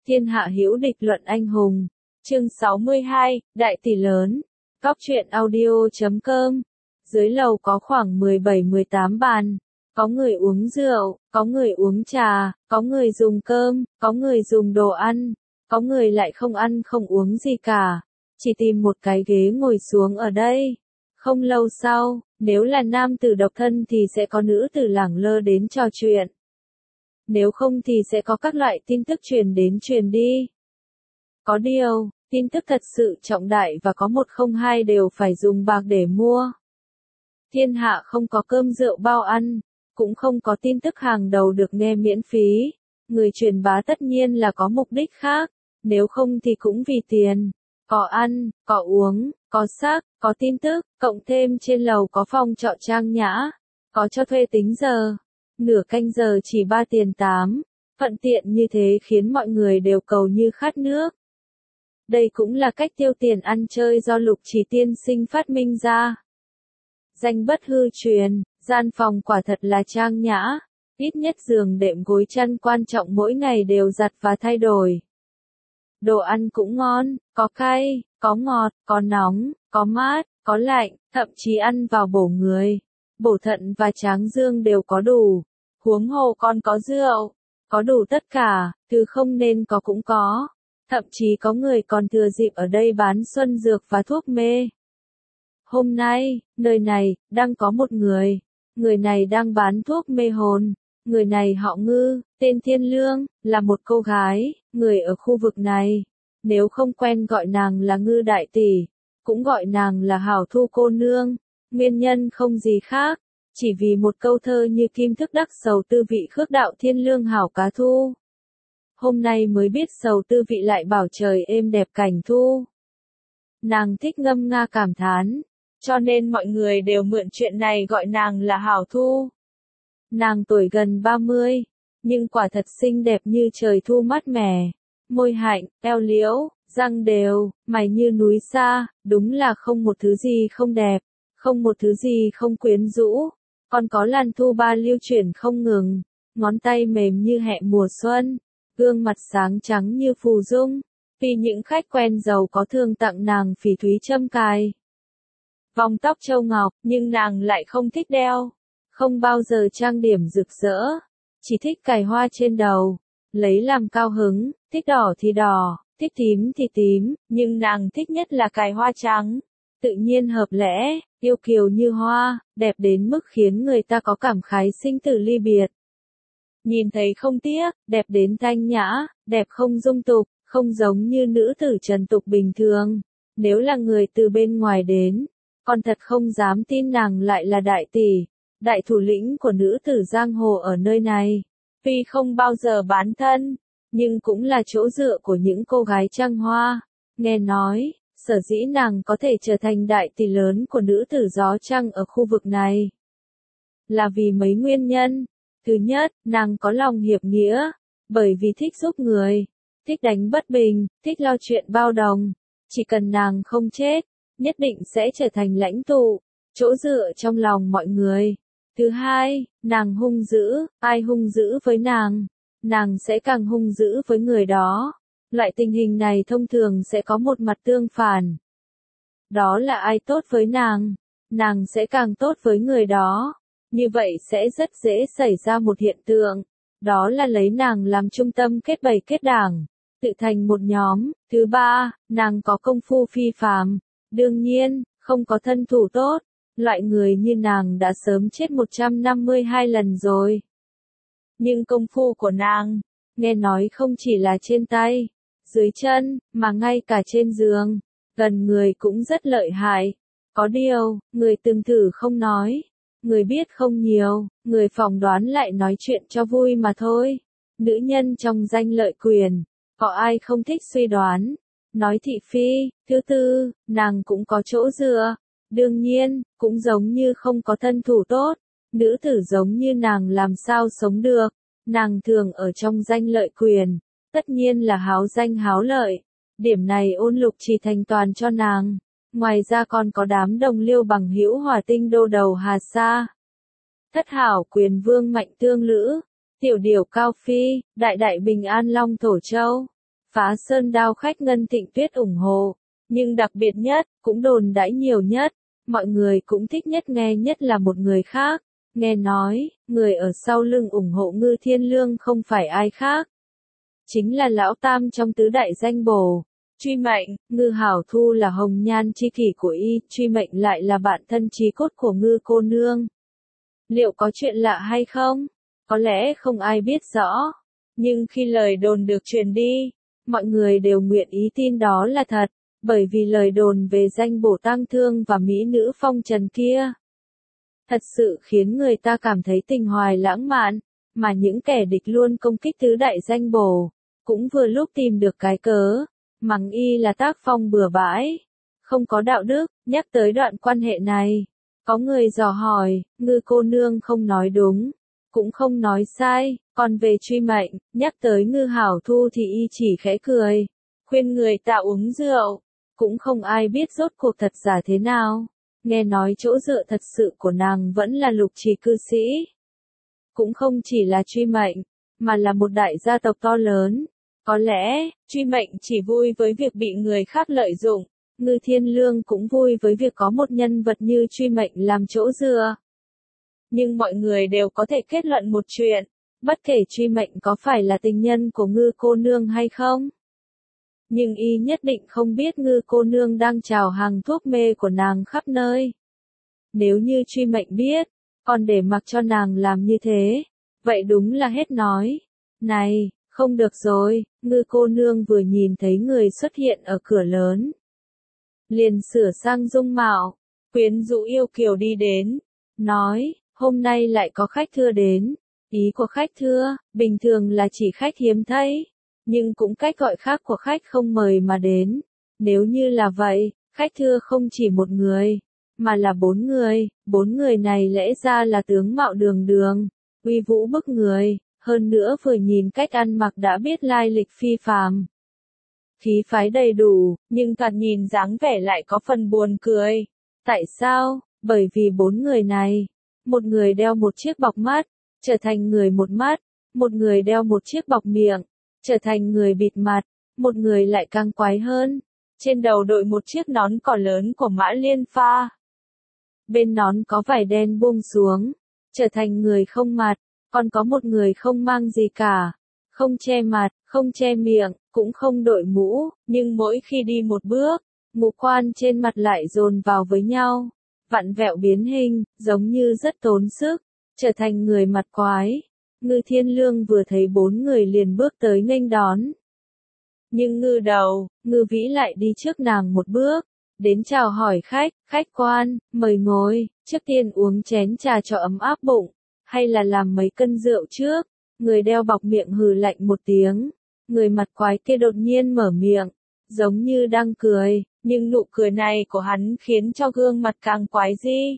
Thiên hạ hữu địch luận anh hùng. Chương 62, Đại tỷ lớn. Góc truyện audio.com. Dưới lầu có khoảng 17-18 bàn. Có người uống rượu, có người uống trà, có người dùng cơm, có người dùng đồ ăn, có người lại không ăn không uống gì cả. Chỉ tìm một cái ghế ngồi xuống ở đây. Không lâu sau, nếu là nam tử độc thân thì sẽ có nữ tử lẳng lơ đến trò chuyện. Nếu không thì sẽ có các loại tin tức truyền đến truyền đi. Có điều, tin tức thật sự trọng đại và có một không hai đều phải dùng bạc để mua. Thiên hạ không có cơm rượu bao ăn, cũng không có tin tức hàng đầu được nghe miễn phí. Người truyền bá tất nhiên là có mục đích khác, nếu không thì cũng vì tiền. Có ăn, có uống, có sắc, có tin tức, cộng thêm trên lầu có phòng trọ trang nhã, có cho thuê tính giờ. Nửa canh giờ chỉ 3 tiền 8, thuận tiện như thế khiến mọi người đều cầu như khát nước. Đây cũng là cách tiêu tiền ăn chơi do Lục Chỉ tiên sinh phát minh ra. Danh bất hư truyền, gian phòng quả thật là trang nhã, ít nhất giường đệm gối chăn quan trọng mỗi ngày đều giặt và thay đổi. Đồ ăn cũng ngon, có cay, có ngọt, có nóng, có mát, có lạnh, thậm chí ăn vào bổ người. Bổ thận và tráng dương đều có đủ, huống hồ còn có rượu, có đủ tất cả, thứ không nên có cũng có, thậm chí có người còn thừa dịp ở đây bán xuân dược và thuốc mê. Hôm nay, nơi này, đang có một người này đang bán thuốc mê hồn, người này họ Ngư, tên Thiên Lương, là một cô gái, người ở khu vực này, nếu không quen gọi nàng là Ngư đại tỷ, cũng gọi nàng là Hảo Thu cô nương, nguyên nhân không gì khác. Chỉ vì một câu thơ như kim thức đắc sầu tư vị khước đạo thiên lương hảo cá thu. Hôm nay mới biết sầu tư vị lại bảo trời êm đẹp cảnh thu. Nàng thích ngâm nga cảm thán, cho nên mọi người đều mượn chuyện này gọi nàng là Hảo Thu. Nàng tuổi gần 30, nhưng quả thật xinh đẹp như trời thu mát mẻ, môi hạnh, eo liễu, răng đều, mày như núi sa, đúng là không một thứ gì không đẹp, không một thứ gì không quyến rũ. Còn có làn thu ba lưu chuyển không ngừng, ngón tay mềm như hẹ mùa xuân, gương mặt sáng trắng như phù dung, vì những khách quen giàu có thường tặng nàng phỉ thúy châm cài. Vòng tóc châu ngọc, nhưng nàng lại không thích đeo, không bao giờ trang điểm rực rỡ, chỉ thích cài hoa trên đầu, lấy làm cao hứng, thích đỏ thì đỏ, thích tím thì tím, nhưng nàng thích nhất là cài hoa trắng. Tự nhiên hợp lẽ, yêu kiều như hoa, đẹp đến mức khiến người ta có cảm khái sinh tử ly biệt. Nhìn thấy không tiếc, đẹp đến thanh nhã, đẹp không dung tục, không giống như nữ tử trần tục bình thường. Nếu là người từ bên ngoài đến, còn thật không dám tin nàng lại là đại tỷ, đại thủ lĩnh của nữ tử giang hồ ở nơi này. Tuy không bao giờ bán thân, nhưng cũng là chỗ dựa của những cô gái trăng hoa. Nghe nói, sở dĩ nàng có thể trở thành đại tỷ lớn của nữ tử gió trăng ở khu vực này, là vì mấy nguyên nhân. Thứ nhất, nàng có lòng hiệp nghĩa, bởi vì thích giúp người, thích đánh bất bình, thích lo chuyện bao đồng. Chỉ cần nàng không chết, nhất định sẽ trở thành lãnh tụ, chỗ dựa trong lòng mọi người. Thứ hai, nàng hung dữ, ai hung dữ với nàng sẽ càng hung dữ với người đó. Loại tình hình này thông thường sẽ có một mặt tương phản. Đó là ai tốt với nàng sẽ càng tốt với người đó. Như vậy sẽ rất dễ xảy ra một hiện tượng. Đó là lấy nàng làm trung tâm kết bầy kết đảng, tự thành một nhóm. Thứ ba, nàng có công phu phi phàm. Đương nhiên, không có thân thủ tốt. Loại người như nàng đã sớm chết 152 lần rồi. Nhưng công phu của nàng, nghe nói không chỉ là trên tay, dưới chân, mà ngay cả trên giường, gần người cũng rất lợi hại. Có điều, người từng thử không nói, người biết không nhiều, người phỏng đoán lại nói chuyện cho vui mà thôi. Nữ nhân trong danh lợi quyền, có ai không thích suy đoán, nói thị phi. Thứ tư, nàng cũng có chỗ dựa. Đương nhiên, cũng giống như không có thân thủ tốt, nữ tử giống như nàng làm sao sống được. Nàng thường ở trong danh lợi quyền, tất nhiên là háo danh háo lợi. Điểm này Ôn Lục chỉ thành toàn cho nàng. Ngoài ra còn có đám đồng liêu bằng hữu Hỏa Tinh đô đầu Hà Sa, Thất Hảo Quyền Vương Mạnh Tương Lữ, Tiểu Điểu Cao Phi, Đại Đại Bình An Long Thổ Châu. Phá Sơn Đao khách Ngân Thịnh Tuyết ủng hộ, nhưng đặc biệt nhất, cũng đồn đãi nhiều nhất, mọi người cũng thích nhất nghe nhất là một người khác. Nghe nói, người ở sau lưng ủng hộ Ngư Thiên Lương không phải ai khác. Chính là lão tam trong tứ đại danh bổ. Truy Mệnh, Ngư Hảo Thu là hồng nhan chi kỷ của y, Truy Mệnh lại là bạn thân chí cốt của Ngư cô nương. Liệu có chuyện lạ hay không? Có lẽ không ai biết rõ. Nhưng khi lời đồn được truyền đi, mọi người đều nguyện ý tin đó là thật, bởi vì lời đồn về danh bổ tang thương và mỹ nữ phong trần kia thật sự khiến người ta cảm thấy tình hoài lãng mạn, mà những kẻ địch luôn công kích tứ đại danh bổ, cũng vừa lúc tìm được cái cớ, mắng y là tác phong bừa bãi, không có đạo đức. Nhắc tới đoạn quan hệ này, có người dò hỏi, Ngư cô nương không nói đúng, cũng không nói sai, còn về Truy Mệnh, nhắc tới Ngư Hảo Thu thì y chỉ khẽ cười, khuyên người ta uống rượu, cũng không ai biết rốt cuộc thật giả thế nào. Nghe nói chỗ dựa thật sự của nàng vẫn là Lục Trì cư sĩ. Cũng không chỉ là Truy Mệnh, mà là một đại gia tộc to lớn. Có lẽ, Truy Mệnh chỉ vui với việc bị người khác lợi dụng, Ngư Thiên Lương cũng vui với việc có một nhân vật như Truy Mệnh làm chỗ dựa. Nhưng mọi người đều có thể kết luận một chuyện, bất kể Truy Mệnh có phải là tình nhân của Ngư cô nương hay không. Nhưng y nhất định không biết Ngư cô nương đang trào hàng thuốc mê của nàng khắp nơi. Nếu như Truy Mệnh biết, còn để mặc cho nàng làm như thế, vậy đúng là hết nói. Này, không được rồi, Ngư cô nương vừa nhìn thấy người xuất hiện ở cửa lớn, liền sửa sang dung mạo, quyến rũ yêu kiều đi đến, nói, hôm nay lại có khách thưa đến. Ý của khách thưa, bình thường là chỉ khách hiếm thấy, nhưng cũng cách gọi khác của khách không mời mà đến. Nếu như là vậy, khách thưa không chỉ một người, mà là 4 người, 4 người này lẽ ra là tướng mạo đường đường, uy vũ bức người, hơn nữa vừa nhìn cách ăn mặc đã biết lai lịch phi phàm. Khí phái đầy đủ, nhưng thoạt nhìn dáng vẻ lại có phần buồn cười. Tại sao? Bởi vì 4 người này, một người đeo một chiếc bọc mắt, trở thành người một mắt, một người đeo một chiếc bọc miệng, trở thành người bịt mặt, một người lại càng quái hơn, trên đầu đội một chiếc nón cỏ lớn của Mã Liên Pha. Bên nón có vải đen buông xuống, trở thành người không mặt, còn có một người không mang gì cả, không che mặt, không che miệng, cũng không đội mũ, nhưng mỗi khi đi một bước, ngũ quan trên mặt lại dồn vào với nhau, vặn vẹo biến hình, giống như rất tốn sức, trở thành người mặt quái. Ngư Thiên Lương vừa thấy 4 người liền bước tới nghênh đón. Nhưng Ngư Đầu, Ngư Vĩ lại đi trước nàng một bước, đến chào hỏi khách, khách quan, mời ngồi, trước tiên uống chén trà cho ấm áp bụng, hay là làm mấy cân rượu trước. Người đeo bọc miệng hừ lạnh một tiếng, người mặt quái kia đột nhiên mở miệng, giống như đang cười, nhưng nụ cười này của hắn khiến cho gương mặt càng quái dị,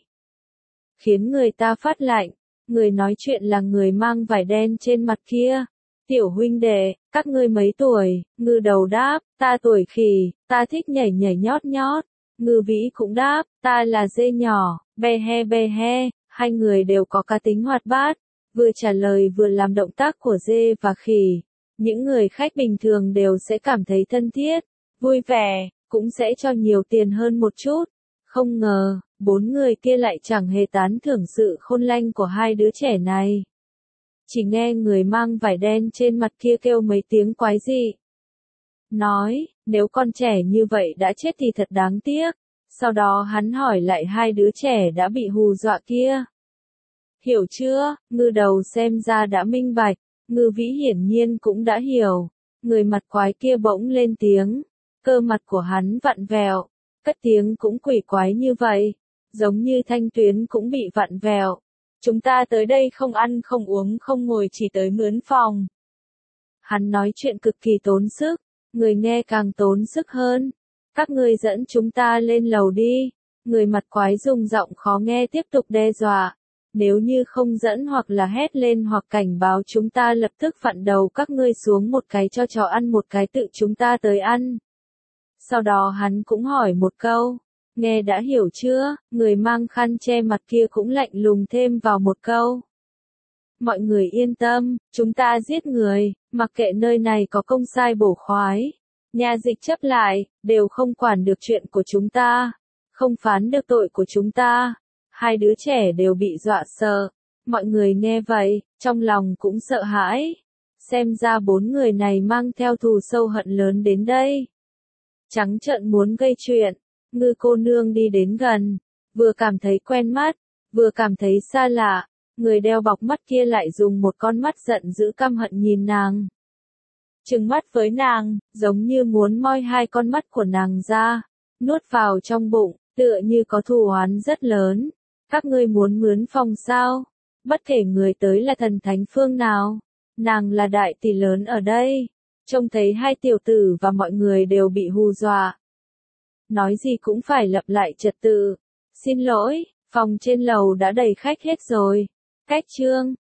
khiến người ta phát lạnh. Người nói chuyện là người mang vải đen trên mặt kia. Tiểu huynh đệ, các ngươi mấy tuổi? Ngư Đầu đáp, ta tuổi khỉ, ta thích nhảy nhảy nhót nhót. Ngư Vĩ cũng đáp, ta là dê nhỏ, be he, hai người đều có cá tính hoạt bát, vừa trả lời vừa làm động tác của dê và khỉ. Những người khách bình thường đều sẽ cảm thấy thân thiết, vui vẻ, cũng sẽ cho nhiều tiền hơn một chút. Không ngờ, 4 người kia lại chẳng hề tán thưởng sự khôn lanh của hai đứa trẻ này. Chỉ nghe người mang vải đen trên mặt kia kêu mấy tiếng quái dị. Nói, nếu con trẻ như vậy đã chết thì thật đáng tiếc. Sau đó hắn hỏi lại hai đứa trẻ đã bị hù dọa kia. Hiểu chưa? Ngư Đầu xem ra đã minh bạch, Ngư Vĩ hiển nhiên cũng đã hiểu. Người mặt quái kia bỗng lên tiếng, cơ mặt của hắn vặn vẹo, cất tiếng cũng quỷ quái như vậy, giống như thanh tuyến cũng bị vặn vẹo. Chúng ta tới đây không ăn không uống không ngồi chỉ tới mướn phòng. Hắn nói chuyện cực kỳ tốn sức, người nghe càng tốn sức hơn. Các ngươi dẫn chúng ta lên lầu đi. Người mặt quái dùng giọng khó nghe tiếp tục đe dọa. Nếu như không dẫn hoặc là hét lên hoặc cảnh báo chúng ta lập tức vặn đầu các ngươi xuống một cái cho chó ăn một cái tự chúng ta tới ăn. Sau đó hắn cũng hỏi một câu. Nghe đã hiểu chưa? Người mang khăn che mặt kia cũng lạnh lùng thêm vào một câu. mọi người yên tâm, chúng ta giết người, mặc kệ nơi này có công sai bổ khoái. Nhà dịch chấp lại, đều không quản được chuyện của chúng ta, không phán được tội của chúng ta. Hai đứa trẻ đều bị dọa sợ. Mọi người nghe vậy, trong lòng cũng sợ hãi. Xem ra 4 người này mang theo thù sâu hận lớn đến đây. Trắng trợn muốn gây chuyện. Ngư cô nương đi đến gần, vừa cảm thấy quen mắt, vừa cảm thấy xa lạ. Người đeo bọc mắt kia lại dùng một con mắt giận dữ căm hận nhìn nàng. Trừng mắt với nàng, giống như muốn moi 2 con mắt của nàng ra, nuốt vào trong bụng, tựa như có thù oán rất lớn. Các ngươi muốn mướn phòng sao? Bất kể người tới là thần thánh phương nào, nàng là đại tỷ lớn ở đây. Trông thấy 2 tiểu tử và mọi người đều bị hù dọa. Nói gì cũng phải lập lại trật tự. Xin lỗi, phòng trên lầu đã đầy khách hết rồi. Cách chương